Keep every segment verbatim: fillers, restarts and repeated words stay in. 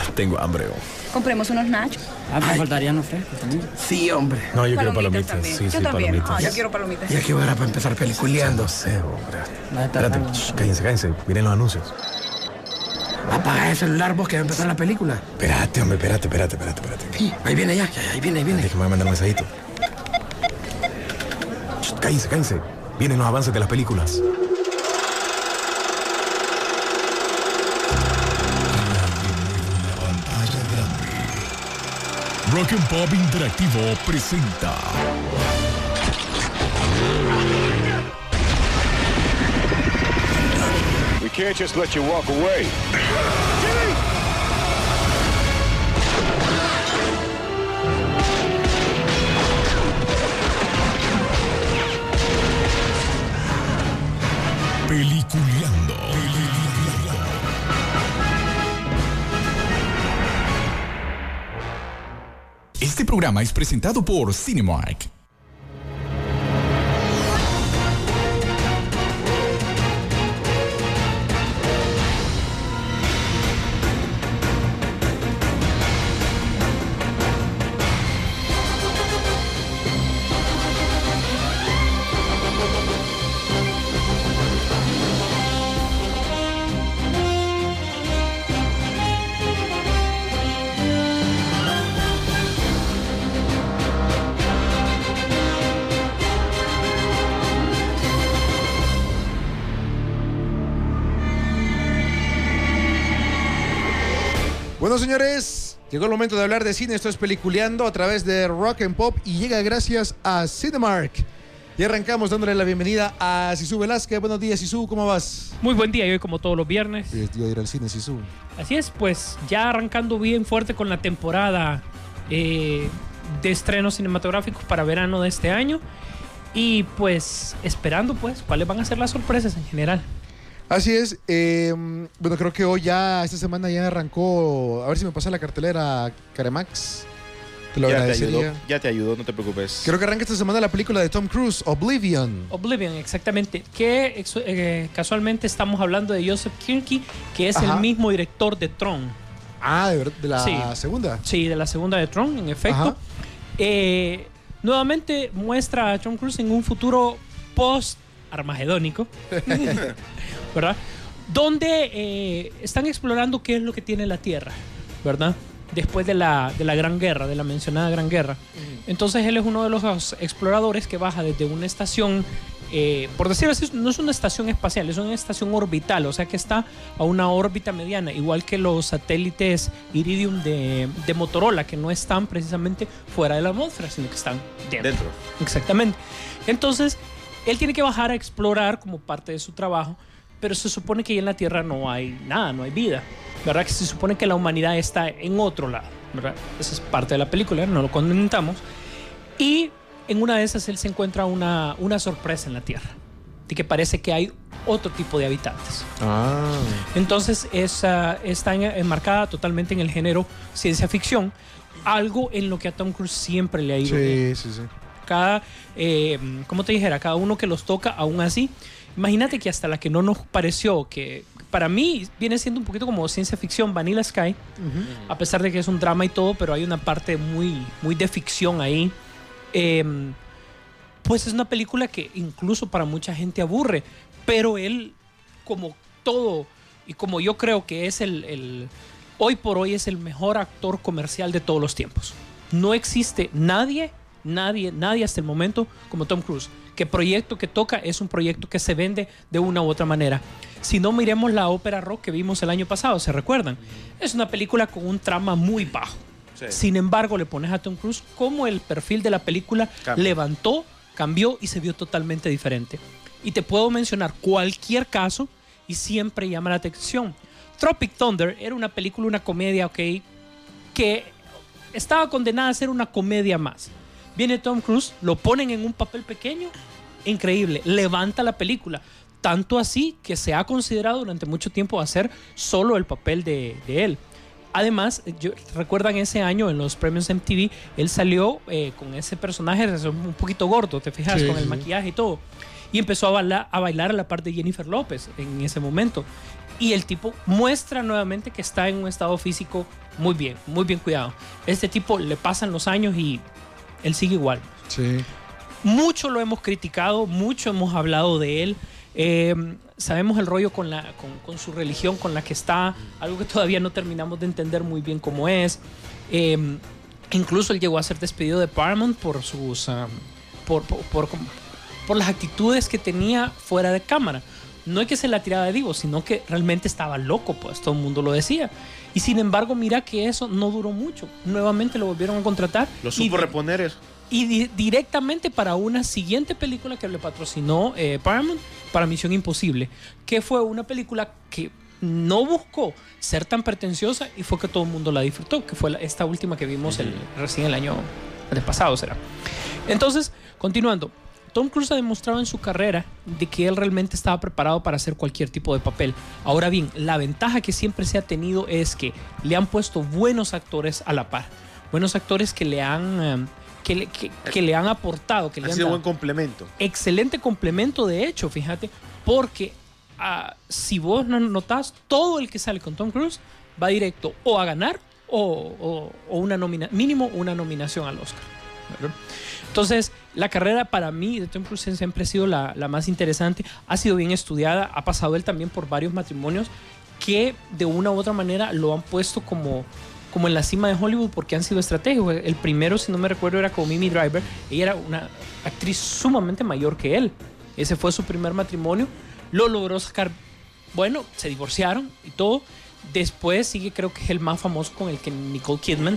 Tengo hambre. Oh. Compremos unos nachos. Ah, me faltarían los frescos también. Sí, hombre. No, yo quiero palomitas. También. Sí, yo sí, también. palomitas. Ah, yo quiero palomitas. ¿Y a qué hora para empezar peliculeando? No sé, hombre. Espérate, shh, cállense, cállense. Miren los anuncios. Apaga el celular vos que va a empezar la película. Espérate, hombre, espérate, espérate, espérate, espérate. Sí, ahí viene ya, ya, ahí viene, ahí viene. Déjame mandar un mensajito. Shh, cállense, cállense. Vienen los avances de las películas. Rock and Pop Interactivo presenta We can't just let you walk away. Peliculeando. Este programa es presentado por Cinemark. Bueno, señores, llegó el momento de hablar de cine. Esto es Peliculeando a través de Rock and Pop y llega gracias a Cinemark. Y arrancamos dándole la bienvenida a Sisu Velázquez. Buenos días, Sisu, ¿cómo vas? Muy buen día, y hoy como todos los viernes. Es día de ir al cine, Sisu. Así es, pues ya arrancando bien fuerte con la temporada eh, de estrenos cinematográficos para verano de este año. Y pues esperando pues cuáles van a ser las sorpresas en general. Así es, eh, bueno, creo que hoy ya, esta semana ya arrancó, a ver si me pasa la cartelera Caremax. Te lo ya te agradecería. ayudó, ya te ayudó, no te preocupes. Creo que arranca esta semana la película de Tom Cruise, Oblivion. Oblivion, exactamente. Que eh, casualmente estamos hablando de Joseph Kosinski, que es Ajá. el mismo director de Tron. Ah, de, de la sí. segunda. Sí, de la segunda de Tron, en efecto. Eh, nuevamente muestra a Tom Cruise en un futuro post-armagedónico. ¿Verdad? Donde eh, están explorando qué es lo que tiene la Tierra, ¿verdad? Después de la, de la Gran Guerra, de la mencionada Gran Guerra. Uh-huh. Entonces él es uno de los exploradores que baja desde una estación, eh, por decirlo así, no es una estación espacial, es una estación orbital, o sea que está a una órbita mediana, igual que los satélites Iridium de, de Motorola, que no están precisamente fuera de la atmósfera, sino que están dentro. dentro. Exactamente. Entonces, él tiene que bajar a explorar como parte de su trabajo, pero se supone que ahí en la Tierra no hay nada, no hay vida, ¿verdad? Que se supone que la humanidad está en otro lado, ¿verdad? Esa es parte de la película, no lo comentamos. Y en una de esas él se encuentra una, una sorpresa en la Tierra, de que parece que hay otro tipo de habitantes. Ah. Entonces esa, está enmarcada totalmente en el género ciencia ficción, algo en lo que a Tom Cruise siempre le ha ido sí, bien. Sí, sí, Cada, eh, como te dijera, cada uno que los toca, aún así, imagínate que hasta la que no nos pareció, que para mí viene siendo un poquito como ciencia ficción, Vanilla Sky, uh-huh. a pesar de que es un drama y todo, pero hay una parte muy, muy de ficción ahí. Eh, pues es una película que incluso para mucha gente aburre, pero él, como todo, y como yo creo que es el, el hoy por hoy es el mejor actor comercial de todos los tiempos. No existe nadie, nadie, nadie hasta el momento como Tom Cruise. Que proyecto que toca es un proyecto que se vende de una u otra manera. Si no, miremos la ópera rock que vimos el año pasado, ¿se recuerdan? Es una película con un trama muy bajo. Sí. Sin embargo, le pones a Tom Cruise como el perfil de la película Cambio. levantó, cambió y se vio totalmente diferente. Y te puedo mencionar cualquier caso y siempre llama la atención. Tropic Thunder era una película, una comedia, ok, que estaba condenada a ser una comedia más. Viene Tom Cruise, lo ponen en un papel pequeño, increíble, levanta la película. Tanto así que se ha considerado durante mucho tiempo hacer solo el papel de, de él. Además, yo, recuerdan ese año en los premios M T V, él salió eh, con ese personaje un poquito gordo, ¿te fijas? Sí, con el sí. maquillaje y todo. Y empezó a bailar, a bailar a la par de Jennifer López en ese momento. Y el tipo muestra nuevamente que está en un estado físico muy bien, muy bien cuidado. Este tipo le pasan los años y él sigue igual. Sí. Mucho lo hemos criticado, mucho hemos hablado de él. Eh, sabemos el rollo con, la, con, con su religión, con la que está, algo que todavía no terminamos de entender muy bien cómo es. Eh, incluso él llegó a ser despedido de Paramount por sus um, por, por, por, por las actitudes que tenía fuera de cámara. No es que se la tiraba de divo, sino que realmente estaba loco, pues todo el mundo lo decía. Y sin embargo, mira que eso no duró mucho. Nuevamente lo volvieron a contratar. Lo supo y, reponer eso. Y di directamente para una siguiente película que le patrocinó eh, Paramount, para Misión Imposible, que fue una película que no buscó ser tan pretenciosa y fue que todo el mundo la disfrutó, que fue la, esta última que vimos el, recién el año el pasado, será. Entonces, continuando, Tom Cruise ha demostrado en su carrera de que él realmente estaba preparado para hacer cualquier tipo de papel. Ahora bien, la ventaja que siempre se ha tenido es que le han puesto buenos actores a la par, buenos actores que le han... Um, Que le, que, que le han aportado, que le ha han sido dado buen complemento. Excelente complemento, de hecho, fíjate, porque uh, si vos no notás, todo el que sale con Tom Cruise va directo o a ganar o, o, o una nomina mínimo una nominación al Oscar, ¿verdad? Entonces, la carrera para mí de Tom Cruise siempre ha sido la, la más interesante, ha sido bien estudiada, ha pasado él también por varios matrimonios que de una u otra manera lo han puesto como... como en la cima de Hollywood porque han sido estratégicos. El primero, si no me recuerdo, era con Mimi Driver. Ella era una actriz sumamente mayor que él. Ese fue su primer matrimonio. Lo logró sacar, bueno, se divorciaron y todo. Después sigue, creo que es el más famoso, con el que Nicole Kidman.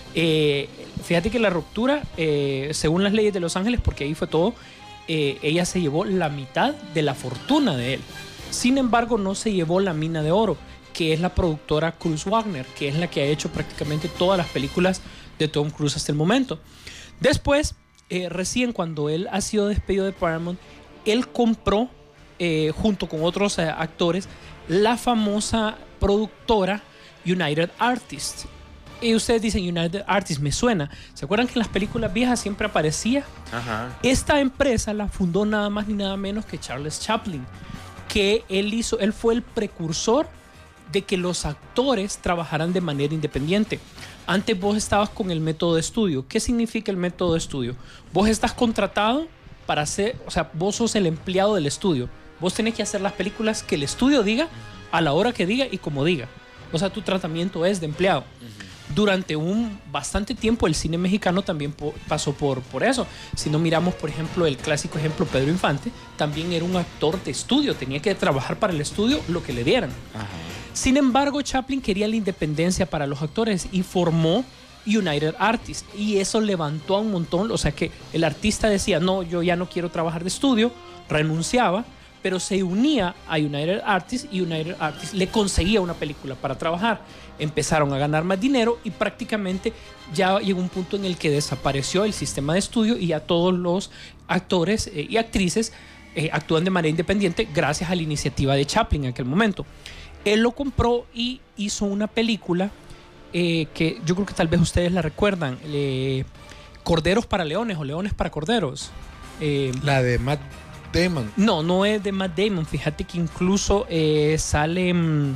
Eh, fíjate que la ruptura, eh, según las leyes de Los Ángeles, porque ahí fue todo, eh, ella se llevó la mitad de la fortuna de él. Sin embargo, no se llevó la mina de oro, que es la productora Cruise Wagner, que es la que ha hecho prácticamente todas las películas de Tom Cruise hasta el momento. Después, eh, recién cuando él ha sido despedido de Paramount, él compró, eh, junto con otros eh, actores, la famosa productora United Artists. Y ustedes dicen, United Artists, me suena. ¿Se acuerdan que en las películas viejas siempre aparecía? Ajá. Esta empresa la fundó nada más ni nada menos que Charles Chaplin, que él hizo, él fue el precursor de que los actores trabajaran de manera independiente. Antes vos estabas con el método de estudio. ¿Qué significa el método de estudio? Vos estás contratado para hacer, o sea, vos sos el empleado del estudio. Vos tenés que hacer las películas que el estudio diga, a la hora que diga y como diga. O sea, tu tratamiento es de empleado. Uh-huh. Durante un bastante tiempo el cine mexicano también po pasó por, por eso. Si no miramos, por ejemplo, el clásico ejemplo Pedro Infante, también era un actor de estudio. Tenía que trabajar para el estudio lo que le dieran. Uh-huh. Sin embargo, Chaplin quería la independencia para los actores y formó United Artists, y eso levantó a un montón. O sea, que el artista decía, no, yo ya no quiero trabajar de estudio, renunciaba, pero se unía a United Artists y United Artists le conseguía una película para trabajar. Empezaron a ganar más dinero y prácticamente ya llegó un punto en el que desapareció el sistema de estudio y ya todos los actores eh, y actrices eh, actúan de manera independiente gracias a la iniciativa de Chaplin en aquel momento. Él lo compró y hizo una película eh, que yo creo que tal vez ustedes la recuerdan, eh, Corderos para Leones o Leones para Corderos. Eh, la de Matt Damon. No, no es de Matt Damon. Fíjate que incluso eh, salen,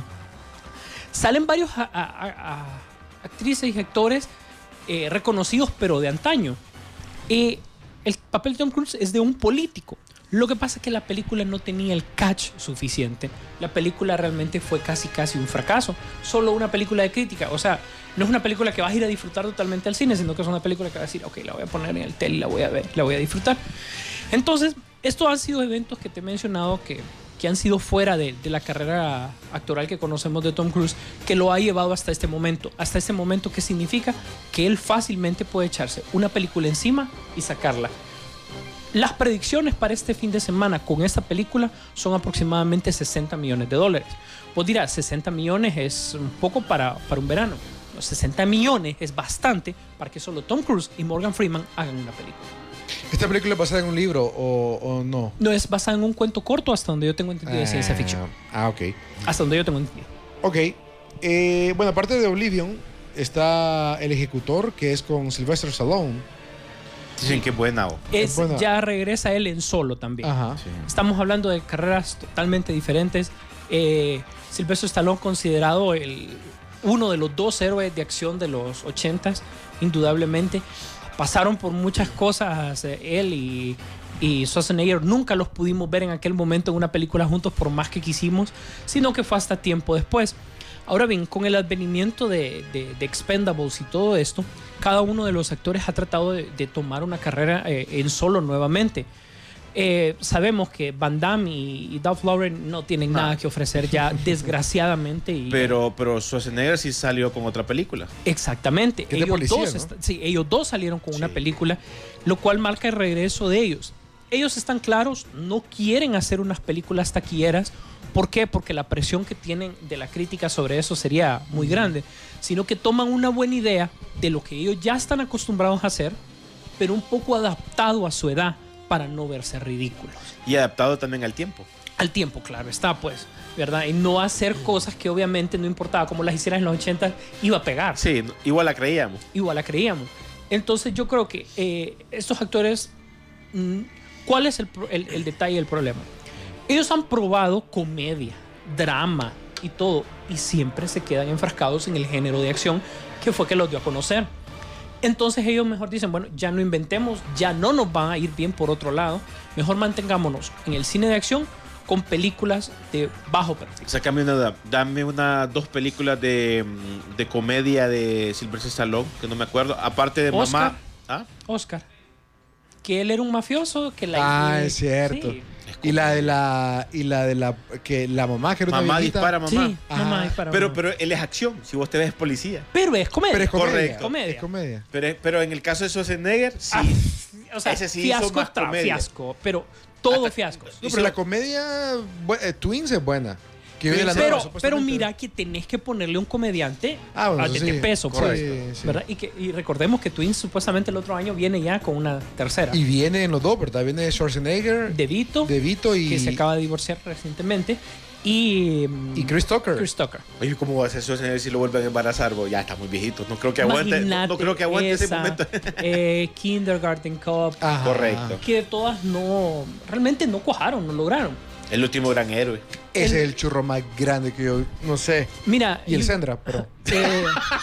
salen varios a, a, a actrices y actores eh, reconocidos, pero de antaño. Eh, el papel de Tom Cruise es de un político. Lo que pasa es que la película no tenía el catch suficiente. La película realmente fue casi casi un fracaso. Solo una película de crítica. O sea, no es una película que vas a ir a disfrutar totalmente al cine, sino que es una película que vas a decir, ok, la voy a poner en el tele y la voy a ver, la voy a disfrutar. Entonces, estos han sido eventos que te he mencionado que, que han sido fuera de, de la carrera actoral que conocemos de Tom Cruise, que lo ha llevado hasta este momento. Hasta este momento, ¿qué significa? Que él fácilmente puede echarse una película encima y sacarla. Las predicciones para este fin de semana con esta película son aproximadamente sesenta millones de dólares. Vos dirás, sesenta millones es un poco para, para un verano. Los sesenta millones es bastante para que solo Tom Cruise y Morgan Freeman hagan una película. ¿Esta película es basada en un libro o, o no? No, es basada en un cuento corto, hasta donde yo tengo entendido, de ah, ciencia ficción. Ah, ok. Hasta donde yo tengo entendido. Ok. Eh, bueno, aparte de Oblivion, está El Ejecutor, que es con Sylvester Stallone. Dicen que es buena. Es, es buena. Ya regresa él en Solo también. Ajá. Sí. Estamos hablando de carreras totalmente diferentes. Eh, Sylvester Stallone considerado el, uno de los dos héroes de acción de los ochentas, indudablemente. Pasaron por muchas cosas eh, él y, y Schwarzenegger. Nunca los pudimos ver en aquel momento en una película juntos por más que quisimos, sino que fue hasta tiempo después. Ahora bien, con el advenimiento de, de, de Expendables y todo esto, cada uno de los actores ha tratado de, de tomar una carrera eh, en solo nuevamente. Eh, sabemos que Van Damme y, y Dolph Lundgren no tienen nada que ofrecer ya, desgraciadamente. Y, Pero, pero Schwarzenegger sí salió con otra película. Exactamente. Que es de Ellos, policía, dos ¿no? est- sí, ellos dos salieron con Sí. una película, lo cual marca el regreso de ellos. Ellos están claros, no quieren hacer unas películas taquilleras. ¿Por qué? Porque la presión que tienen de la crítica sobre eso sería muy grande, sino que toman una buena idea de lo que ellos ya están acostumbrados a hacer, pero un poco adaptado a su edad para no verse ridículos. Y adaptado también al tiempo. Al tiempo, claro, está pues, ¿verdad? Y no hacer cosas que obviamente no importaba cómo las hicieras en los ochenta, iba a pegar. Sí, igual la creíamos. Igual la creíamos. Entonces yo creo que eh, estos actores, mm, ¿cuál es el, pro- el, el detalle del problema? Ellos han probado comedia, drama y todo, y siempre se quedan enfrascados en el género de acción que fue que los dio a conocer. Entonces ellos mejor dicen, bueno, ya no inventemos, ya no nos va a ir bien por otro lado, mejor mantengámonos en el cine de acción con películas de bajo perfil. Sácame una, dame una, dos películas de, mm, de comedia de Sylvester Stallone, que no me acuerdo, aparte de Oscar. Mamá. ¿Ah? Oscar, que él era un mafioso, que la... Ah, es cierto. Sí, Y la de la. Y la de la. Que la mamá que era una Mamá viejita. dispara, mamá. sí, Ajá. mamá dispara, Pero, mamá. pero él es acción, si vos te ves policía. Pero es comedia. Pero es comedia. Correcto. Comedia. Es comedia. Pero, pero en el caso de Schwarzenegger, sí. Ah, o sea, Ese sí hizo fiasco más tras comedia. fiasco, pero todo Hasta- fiascos. No, pero la comedia. bu- eh, Twins es buena. Que viene de la Pero, nueva, pero supuestamente. mira que tenés que ponerle un comediante Ah, bueno, a- eso de, de sí, peso, pues, correcto. Sí, sí. ¿verdad? Y, que, y recordemos que Twins supuestamente el otro año viene ya con una tercera. Y viene en los dos, ¿verdad? Viene Schwarzenegger, De Vito, De Vito y. que se acaba de divorciar recientemente, y, Y Chris Tucker. Chris Tucker. Oye, ¿cómo va a ser Schwarzenegger si lo vuelven a embarazar? Bo? Ya está muy viejito. No creo que aguante. No, Imagínate no creo que aguante ese esa, momento. eh, Kindergarten Cop, Ajá. Correcto. que de todas no, realmente no cuajaron, no lograron. El último gran héroe. Ese es el churro más grande que yo. No sé. Mira, Y el y- Sendra, pero. eh,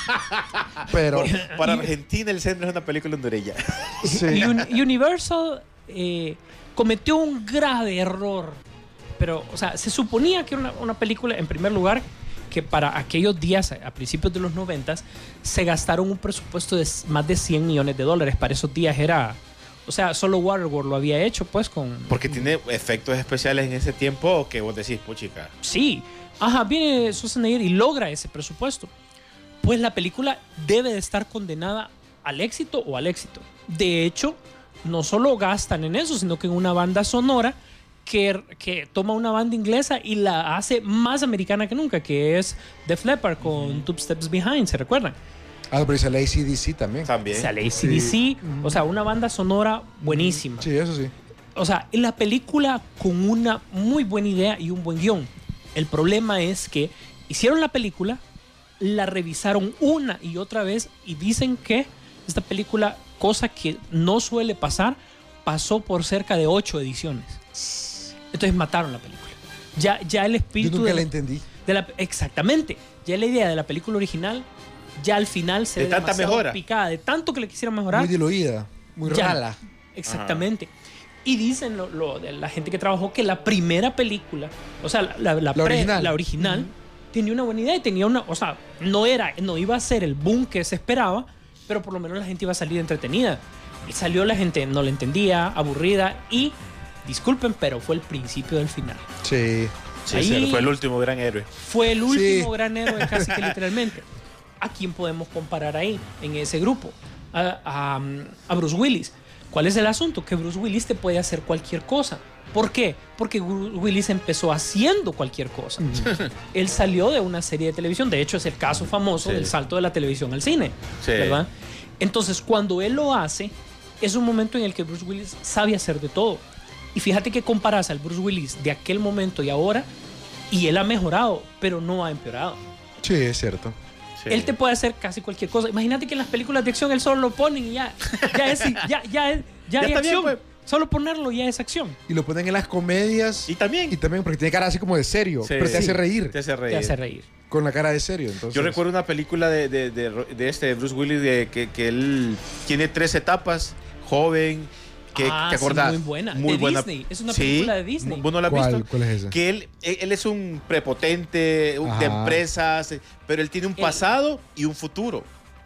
Pero. Para Argentina, El Centro es una película hondureña. Sí. Un- Universal eh, cometió un grave error. Pero, o sea, se suponía que era una, una película, en primer lugar, que para aquellos días, a principios de los noventas, se gastaron un presupuesto de s- más de cien millones de dólares. Para esos días era... O sea, solo Waterworld lo había hecho, pues, con... Porque tiene efectos especiales en ese tiempo que vos decís, puchica. Sí. Ajá, viene Schwarzenegger y logra ese presupuesto. Pues la película debe de estar condenada al éxito o al éxito. De hecho, no solo gastan en eso, sino que en una banda sonora que, que toma una banda inglesa y la hace más americana que nunca, que es Def Leppard con Two Steps Behind, ¿se recuerdan? Ah, pero sale A C D C también. También. Sale A C D C, Sí. o sea, una banda sonora buenísima. Sí, eso sí. O sea, en la película con una muy buena idea y un buen guión. El problema es que hicieron la película, la revisaron una y otra vez y dicen que esta película, cosa que no suele pasar, pasó por cerca de ocho ediciones. Entonces mataron la película. Ya, ya el Yo espíritu nunca de, la entendí. de la exactamente, ya la idea de la película original, ya al final se De ve tanta demasiado mejora. picada, de tanto que le quisieron mejorar. Muy diluida. Muy Ya. rala. Exactamente. Y dicen lo, lo de la gente que trabajó que la primera película, o sea, la, la, la pre- original. la original, tenía una buena idea y tenía una, o sea, no era, no iba a ser el boom que se esperaba, pero por lo menos la gente iba a salir entretenida. Y salió la gente, no la entendía, aburrida y, disculpen, pero fue el principio del final. Sí. Sí, Ahí- sí, fue el último gran héroe. Fue el último Sí. gran héroe, casi que literalmente. ¿A quién podemos comparar ahí, en ese grupo? A, a, a Bruce Willis. ¿Cuál es el asunto? Que Bruce Willis te puede hacer cualquier cosa. ¿Por qué? Porque Bruce Willis empezó haciendo cualquier cosa. Él salió de una serie de televisión. De hecho, es el caso famoso Sí. del salto de la televisión al cine. Sí. ¿Verdad? Entonces, cuando él lo hace, es un momento en el que Bruce Willis sabe hacer de todo. Y fíjate que comparas al Bruce Willis de aquel momento y ahora, y él ha mejorado, pero no ha empeorado. Sí, es cierto. Sí. Él te puede hacer casi cualquier cosa. Imagínate que en las películas de acción él solo lo ponen y ya, ya es, ya, ya es, ya Ya hay está bien, acción. pues. Solo ponerlo ya es acción. Y lo ponen en las comedias. Y también. Y también porque tiene cara así como de serio. Sí. Pero te hace Sí. reír. Te hace reír. Te hace reír. Con la cara de serio. Entonces. Yo recuerdo una película de, de, de, de este de Bruce Willis de que, que él tiene tres etapas, joven, que Ah, te sí, acordás. muy buena. Muy De buena. Disney. Es una Sí. película de Disney. ¿Vos no la has ¿Cuál, visto? ¿Cuál es esa? Que él, él, él es un prepotente un- de Ajá. empresas, eh, pero él tiene un Él- pasado y un futuro.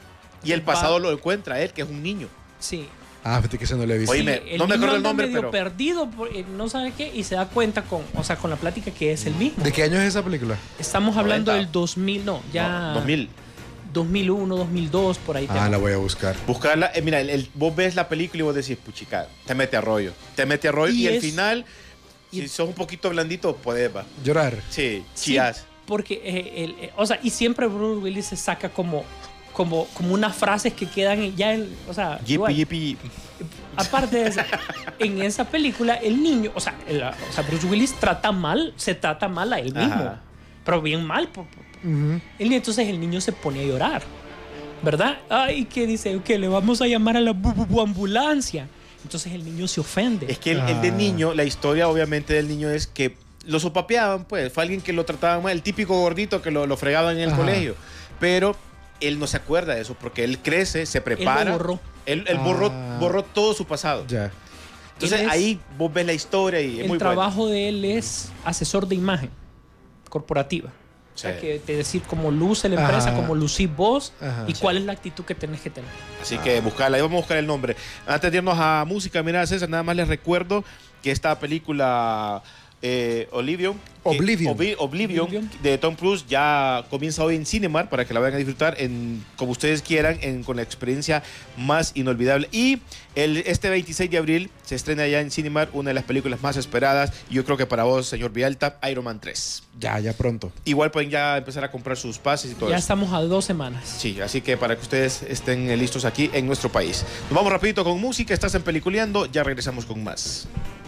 Y el Va- pasado lo encuentra él, que es un niño. Sí. Ah, fíjate que ese no lo he visto. Oye, me- Sí, no me acuerdo niño el anda nombre, medio pero- perdido, por- eh, no sabe qué, y se da cuenta con, o sea, con la plática que es el mismo. ¿De qué año es esa película? Estamos hablando noventa. del dos mil, no, ya No, dos mil. dos mil uno, dos mil dos, por ahí. te Ah, va. la voy a buscar. Buscarla, eh, mira, el- el- vos ves la película y vos decís, puchica, te mete a rollo. Te mete a rollo y, Y al es- final, y- si sos un poquito blandito, podés, va. Llorar. Sí, Sí, chías. porque, eh, el- eh, o sea, y siempre Bruce Willis se saca como, como, como unas frases que quedan en- ya en, o sea, igual. Yipi, yipi. Aparte de eso, en esa película, el niño, o sea, el- o sea, Bruce Willis trata mal, se trata mal a él mismo, Ajá. pero bien mal. por- por- Ujú. El- entonces el niño se pone a llorar, ¿verdad? Ay, que dice que le vamos a llamar a la bu- bu- bu- ambulancia. Entonces el niño se ofende. Es que el, el de Ah. niño, la historia obviamente del niño es que lo sopapeaban, pues. Fue alguien que lo trataba mal, el típico gordito que lo, lo fregaban en el Ajá. colegio. Pero él no se acuerda de eso porque él crece, se prepara. borró. Él, él Ah. borró, borró todo su pasado. Ya. Entonces Él es- ahí vos ves la historia y es El muy trabajo de él es asesor de imagen corporativa. O sea, Sí. que te decir cómo luce la empresa, Ajá. cómo lucís vos Ajá. y cuál es la actitud que tenés que tener. bueno. Así que buscarla, ahí vamos a buscar el nombre. Antes de irnos a música, mira César, nada más les recuerdo que esta película eh, Oblivion, que- Oblivion. Obli- Oblivion Oblivion. de Tom Cruise ya comienza hoy en Cinemark para que la vayan a disfrutar en, como ustedes quieran, en, con la experiencia más inolvidable. Y el, este veintiséis de abril se estrena ya en Cinemark una de las películas más esperadas. Y yo creo que para vos, señor Vialta, Iron Man tres. Ya, ya pronto. Igual pueden ya empezar a comprar sus pases y todo Ya eso. estamos a dos semanas. Sí, así que para que ustedes estén listos aquí en nuestro país. Nos vamos rapidito con música, estás en Peliculeando, ya regresamos con más.